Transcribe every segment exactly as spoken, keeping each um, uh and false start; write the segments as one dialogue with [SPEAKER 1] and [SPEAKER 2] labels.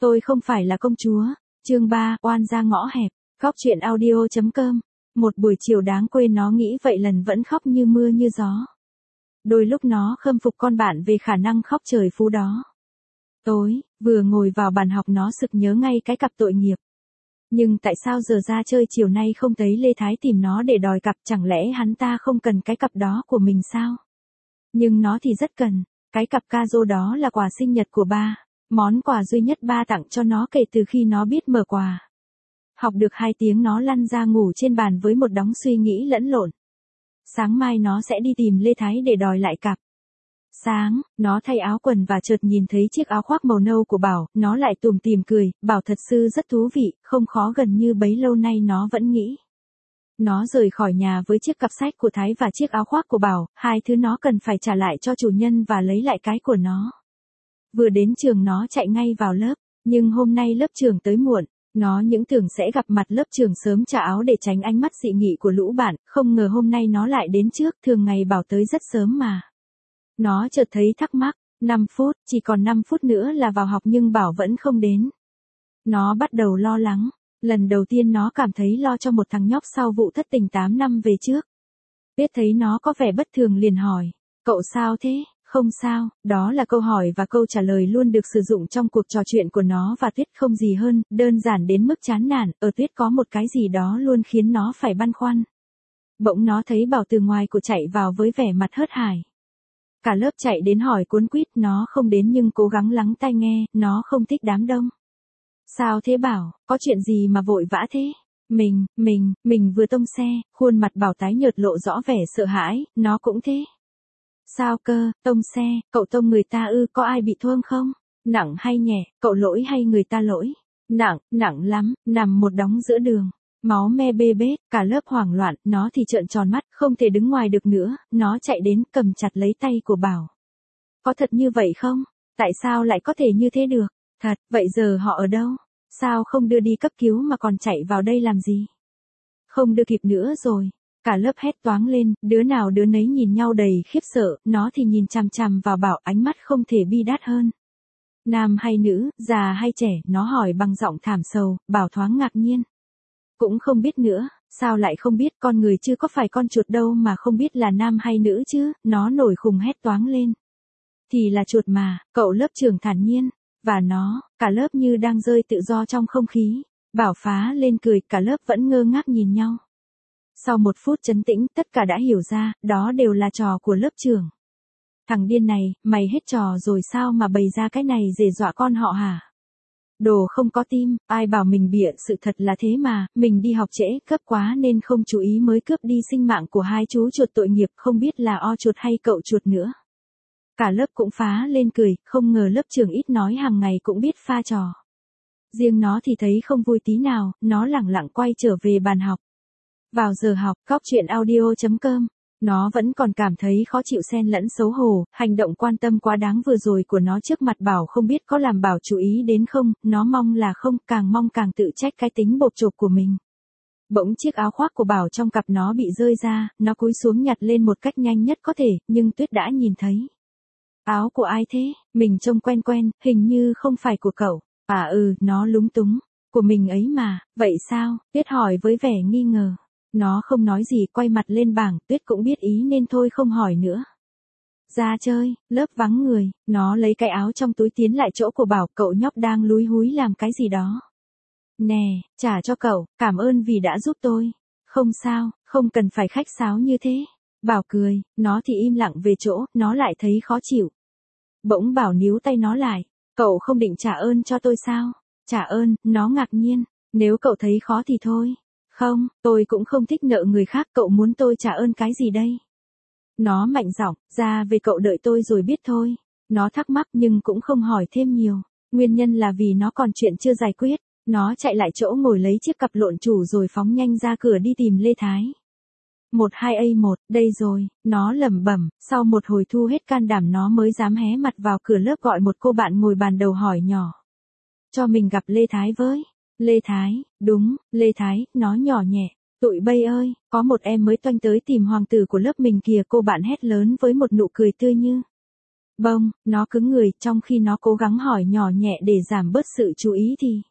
[SPEAKER 1] Tôi không phải là công chúa. Chương ba, oan ra ngõ hẹp. Góc truyện audio chấm com. Một buổi chiều đáng quên nó nghĩ vậy lần vẫn khóc như mưa như gió. Đôi lúc nó khâm phục con bạn về khả năng khóc trời phú đó. Tối, vừa ngồi vào bàn học nó sực nhớ ngay cái cặp tội nghiệp. Nhưng tại sao giờ ra chơi chiều nay không thấy Lê Thái tìm nó để đòi cặp, chẳng lẽ hắn ta không cần cái cặp đó của mình sao? Nhưng nó thì rất cần, cái cặp Kazo đó là quà sinh nhật của ba, món quà duy nhất ba tặng cho nó kể từ khi nó biết mở quà. Học được hai tiếng nó lăn ra ngủ trên bàn với một đống suy nghĩ lẫn lộn. Sáng mai nó sẽ đi tìm Lê Thái để đòi lại cặp. Sáng, nó thay áo quần và chợt nhìn thấy chiếc áo khoác màu nâu của Bảo, nó lại tủm tỉm cười, Bảo thật sự rất thú vị, không khó gần như bấy lâu nay nó vẫn nghĩ. Nó rời khỏi nhà với chiếc cặp sách của Thái và chiếc áo khoác của Bảo, hai thứ nó cần phải trả lại cho chủ nhân và lấy lại cái của nó. Vừa đến trường nó chạy ngay vào lớp, nhưng hôm nay lớp trưởng tới muộn. Nó những tưởng sẽ gặp mặt lớp trưởng sớm trả áo để tránh ánh mắt dị nghị của lũ bạn, không ngờ hôm nay nó lại đến trước, thường ngày Bảo tới rất sớm mà. Nó chợt thấy thắc mắc, năm phút, chỉ còn năm phút nữa là vào học nhưng Bảo vẫn không đến. Nó bắt đầu lo lắng, lần đầu tiên nó cảm thấy lo cho một thằng nhóc sau vụ thất tình tám năm về trước. Tuyết thấy nó có vẻ bất thường liền hỏi, cậu sao thế? Không sao, đó là câu hỏi và câu trả lời luôn được sử dụng trong cuộc trò chuyện của nó và Tuyết không gì hơn, đơn giản đến mức chán nản, ở Tuyết có một cái gì đó luôn khiến nó phải băn khoăn. Bỗng nó thấy Bảo từ ngoài của chạy vào với vẻ mặt hớt hải. Cả lớp chạy đến hỏi cuốn quýt, nó không đến nhưng cố gắng lắng tai nghe, nó không thích đám đông. Sao thế Bảo, có chuyện gì mà vội vã thế? Mình, mình, mình vừa tông xe, khuôn mặt Bảo tái nhợt lộ rõ vẻ sợ hãi, nó cũng thế. Sao cơ, tông xe, cậu tông người ta ư, có ai bị thương không? Nặng hay nhẹ, cậu lỗi hay người ta lỗi? Nặng, nặng lắm, nằm một đống giữa đường. Máu me bê bết, cả lớp hoảng loạn, nó thì trợn tròn mắt, không thể đứng ngoài được nữa, nó chạy đến cầm chặt lấy tay của Bảo. Có thật như vậy không? Tại sao lại có thể như thế được? Thật, vậy giờ họ ở đâu? Sao không đưa đi cấp cứu mà còn chạy vào đây làm gì? Không đưa kịp nữa rồi. Cả lớp hét toáng lên, đứa nào đứa nấy nhìn nhau đầy khiếp sợ, nó thì nhìn chằm chằm vào Bảo, ánh mắt không thể bi đát hơn. Nam hay nữ, già hay trẻ, nó hỏi bằng giọng thảm sầu, Bảo thoáng ngạc nhiên. Cũng không biết nữa, sao lại không biết, con người chứ có phải con chuột đâu mà không biết là nam hay nữ chứ, nó nổi khùng hét toáng lên. Thì là chuột mà, cậu lớp trưởng thản nhiên, và nó, cả lớp như đang rơi tự do trong không khí. Bảo phá lên cười, cả lớp vẫn ngơ ngác nhìn nhau. Sau một phút trấn tĩnh, tất cả đã hiểu ra, đó đều là trò của lớp trưởng. Thằng điên này, mày hết trò rồi sao mà bày ra cái này để dọa con họ hả? Đồ không có tim, ai bảo mình bịa, sự thật là thế mà, mình đi học trễ, cấp quá nên không chú ý mới cướp đi sinh mạng của hai chú chuột tội nghiệp, không biết là o chuột hay cậu chuột nữa. Cả lớp cũng phá lên cười, không ngờ lớp trưởng ít nói hàng ngày cũng biết pha trò. Riêng nó thì thấy không vui tí nào, nó lẳng lặng quay trở về bàn học. Vào giờ học, góc truyện audio chấm com, nó vẫn còn cảm thấy khó chịu xen lẫn xấu hổ, hành động quan tâm quá đáng vừa rồi của nó trước mặt Bảo không biết có làm Bảo chú ý đến không, nó mong là không, càng mong càng tự trách cái tính bộp chộp của mình. Bỗng chiếc áo khoác của Bảo trong cặp nó bị rơi ra, nó cúi xuống nhặt lên một cách nhanh nhất có thể, nhưng Tuyết đã nhìn thấy. Áo của ai thế? Mình trông quen quen, hình như không phải của cậu. À ừ, nó lúng túng. Của mình ấy mà, vậy sao? Tuyết hỏi với vẻ nghi ngờ. Nó không nói gì, quay mặt lên bảng, Tuyết cũng biết ý nên thôi không hỏi nữa. Ra chơi, lớp vắng người, nó lấy cái áo trong túi tiến lại chỗ của Bảo, cậu nhóc đang lúi húi làm cái gì đó. Nè, trả cho cậu, cảm ơn vì đã giúp tôi. Không sao, không cần phải khách sáo như thế. Bảo cười, nó thì im lặng về chỗ, nó lại thấy khó chịu. Bỗng Bảo níu tay nó lại, cậu không định trả ơn cho tôi sao? Trả ơn, nó ngạc nhiên, nếu cậu thấy khó thì thôi. Không, tôi cũng không thích nợ người khác, cậu muốn tôi trả ơn cái gì đây? Nó mạnh giọng, ra về cậu đợi tôi rồi biết thôi. Nó thắc mắc nhưng cũng không hỏi thêm nhiều. Nguyên nhân là vì nó còn chuyện chưa giải quyết. Nó chạy lại chỗ ngồi lấy chiếc cặp lộn chủ rồi phóng nhanh ra cửa đi tìm Lê Thái. một hai A một, đây rồi, nó lẩm bẩm, sau một hồi thu hết can đảm nó mới dám hé mặt vào cửa lớp gọi một cô bạn ngồi bàn đầu hỏi nhỏ. Cho mình gặp Lê Thái với. Lê Thái, đúng, Lê Thái, nó nhỏ nhẹ. Tụi bay ơi, có một em mới toanh tới tìm hoàng tử của lớp mình kìa, cô bạn hét lớn với một nụ cười tươi như. Bông, nó cứng người, trong khi nó cố gắng hỏi nhỏ nhẹ để giảm bớt sự chú ý thì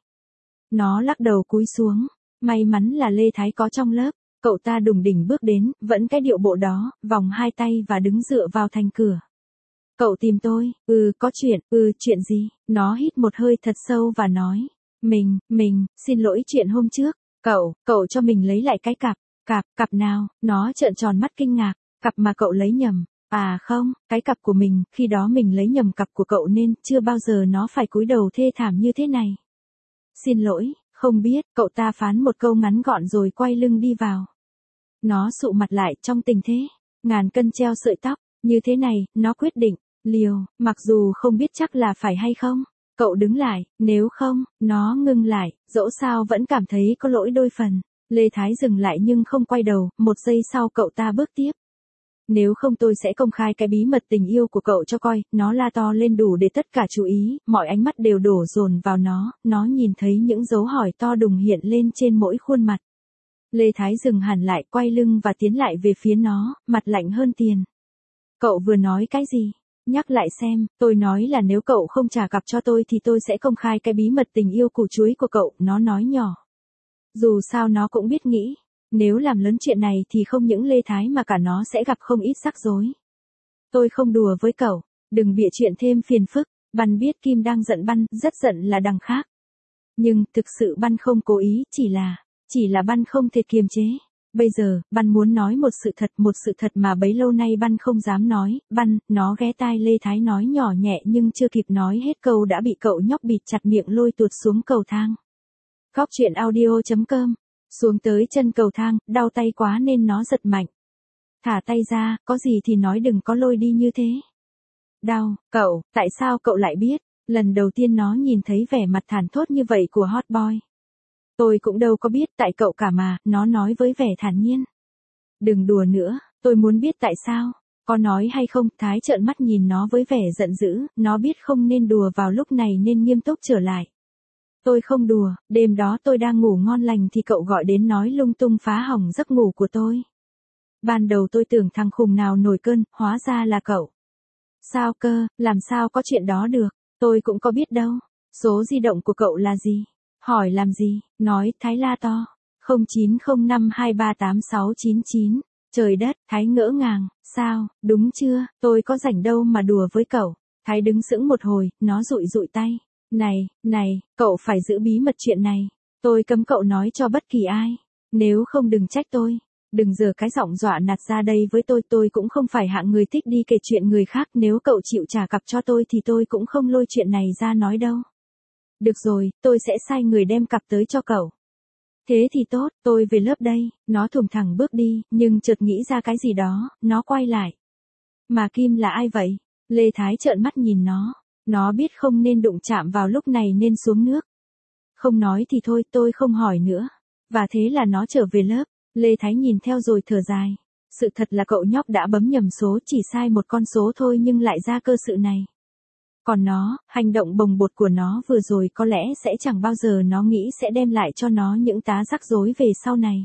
[SPEAKER 1] nó lắc đầu cúi xuống. May mắn là Lê Thái có trong lớp. Cậu ta đùng đỉnh bước đến, vẫn cái điệu bộ đó, vòng hai tay và đứng dựa vào thành cửa. Cậu tìm tôi, ừ, có chuyện, ừ, chuyện gì? Nó hít một hơi thật sâu và nói. Mình, mình, xin lỗi chuyện hôm trước. Cậu, cậu cho mình lấy lại cái cặp. Cặp, cặp nào? Nó trợn tròn mắt kinh ngạc. Cặp mà cậu lấy nhầm. À không, cái cặp của mình, khi đó mình lấy nhầm cặp của cậu nên chưa bao giờ nó phải cúi đầu thê thảm như thế này. Xin lỗi, không biết, cậu ta phán một câu ngắn gọn rồi quay lưng đi vào. Nó sụ mặt lại trong tình thế, ngàn cân treo sợi tóc, như thế này, nó quyết định, liều, mặc dù không biết chắc là phải hay không. Cậu đứng lại, nếu không, nó ngưng lại, dẫu sao vẫn cảm thấy có lỗi đôi phần. Lê Thái dừng lại nhưng không quay đầu, một giây sau cậu ta bước tiếp. Nếu không tôi sẽ công khai cái bí mật tình yêu của cậu cho coi, nó la to lên đủ để tất cả chú ý, mọi ánh mắt đều đổ dồn vào nó, nó nhìn thấy những dấu hỏi to đùng hiện lên trên mỗi khuôn mặt. Lê Thái dừng hẳn lại, quay lưng và tiến lại về phía nó, mặt lạnh hơn tiền. Cậu vừa nói cái gì? Nhắc lại xem, tôi nói là nếu cậu không trả cặp cho tôi thì tôi sẽ công khai cái bí mật tình yêu củ chuối của cậu, nó nói nhỏ. Dù sao nó cũng biết nghĩ. Nếu làm lớn chuyện này thì không những Lê Thái mà cả nó sẽ gặp không ít rắc rối. Tôi không đùa với cậu, đừng bịa chuyện thêm phiền phức. Băn biết Kim đang giận Băn, rất giận là đằng khác. Nhưng thực sự Băn không cố ý, chỉ là, chỉ là Băn không thể kiềm chế. Bây giờ, Băn muốn nói một sự thật, một sự thật mà bấy lâu nay Băn không dám nói. Băn, nó ghé tai Lê Thái nói nhỏ nhẹ nhưng chưa kịp nói hết câu đã bị cậu nhóc bịt chặt miệng lôi tuột xuống cầu thang. Góc truyện audio chấm com. Xuống tới chân cầu thang, đau tay quá nên nó giật mạnh. Thả tay ra, có gì thì nói đừng có lôi đi như thế. Đau, cậu, tại sao cậu lại biết? Lần đầu tiên nó nhìn thấy vẻ mặt thản thốt như vậy của hot boy. Tôi cũng đâu có biết tại cậu cả mà, nó nói với vẻ thản nhiên. Đừng đùa nữa, tôi muốn biết tại sao. Có nói hay không? Thái trợn mắt nhìn nó với vẻ giận dữ, nó biết không nên đùa vào lúc này nên nghiêm túc trở lại. Tôi không đùa, đêm đó tôi đang ngủ ngon lành thì cậu gọi đến nói lung tung phá hỏng giấc ngủ của tôi. Ban đầu tôi tưởng thằng khùng nào nổi cơn, hóa ra là cậu. Sao cơ, làm sao có chuyện đó được, tôi cũng có biết đâu. Số di động của cậu là gì? Hỏi làm gì? Nói, Thái la to. không chín không năm hai ba tám sáu chín chín. Trời đất, Thái ngỡ ngàng, sao, đúng chưa, tôi có rảnh đâu mà đùa với cậu. Thái đứng sững một hồi, nó dụi dụi tay. Này, này, cậu phải giữ bí mật chuyện này. Tôi cấm cậu nói cho bất kỳ ai. Nếu không đừng trách tôi. Đừng giở cái giọng dọa nạt ra đây với tôi. Tôi cũng không phải hạng người thích đi kể chuyện người khác. Nếu cậu chịu trả cặp cho tôi thì tôi cũng không lôi chuyện này ra nói đâu. Được rồi, tôi sẽ sai người đem cặp tới cho cậu. Thế thì tốt, tôi về lớp đây. Nó thùng thẳng bước đi, nhưng chợt nghĩ ra cái gì đó, nó quay lại. Mà Kim là ai vậy? Lê Thái trợn mắt nhìn nó. Nó biết không nên đụng chạm vào lúc này nên xuống nước. Không nói thì thôi, tôi không hỏi nữa. Và thế là nó trở về lớp. Lê Thái nhìn theo rồi thở dài. Sự thật là cậu nhóc đã bấm nhầm số, chỉ sai một con số thôi nhưng lại ra cơ sự này. Còn nó, hành động bồng bột của nó vừa rồi có lẽ sẽ chẳng bao giờ nó nghĩ sẽ đem lại cho nó những tá rắc rối về sau này.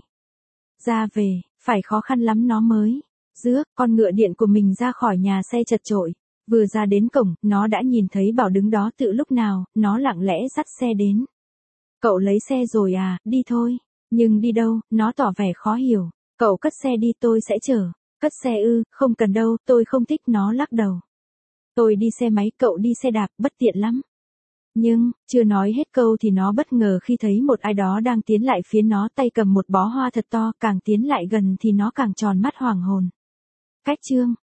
[SPEAKER 1] Ra về, phải khó khăn lắm nó mới rước con ngựa điện của mình ra khỏi nhà xe chật chội. Vừa ra đến cổng, nó đã nhìn thấy Bảo đứng đó từ lúc nào, nó lặng lẽ dắt xe đến. Cậu lấy xe rồi à, đi thôi. Nhưng đi đâu, nó tỏ vẻ khó hiểu. Cậu cất xe đi tôi sẽ chở. Cất xe ư, không cần đâu, tôi không thích, nó lắc đầu. Tôi đi xe máy, cậu đi xe đạp, bất tiện lắm. Nhưng, chưa nói hết câu thì nó bất ngờ khi thấy một ai đó đang tiến lại phía nó, tay cầm một bó hoa thật to, càng tiến lại gần thì nó càng tròn mắt hoảng hồn. Cách chương.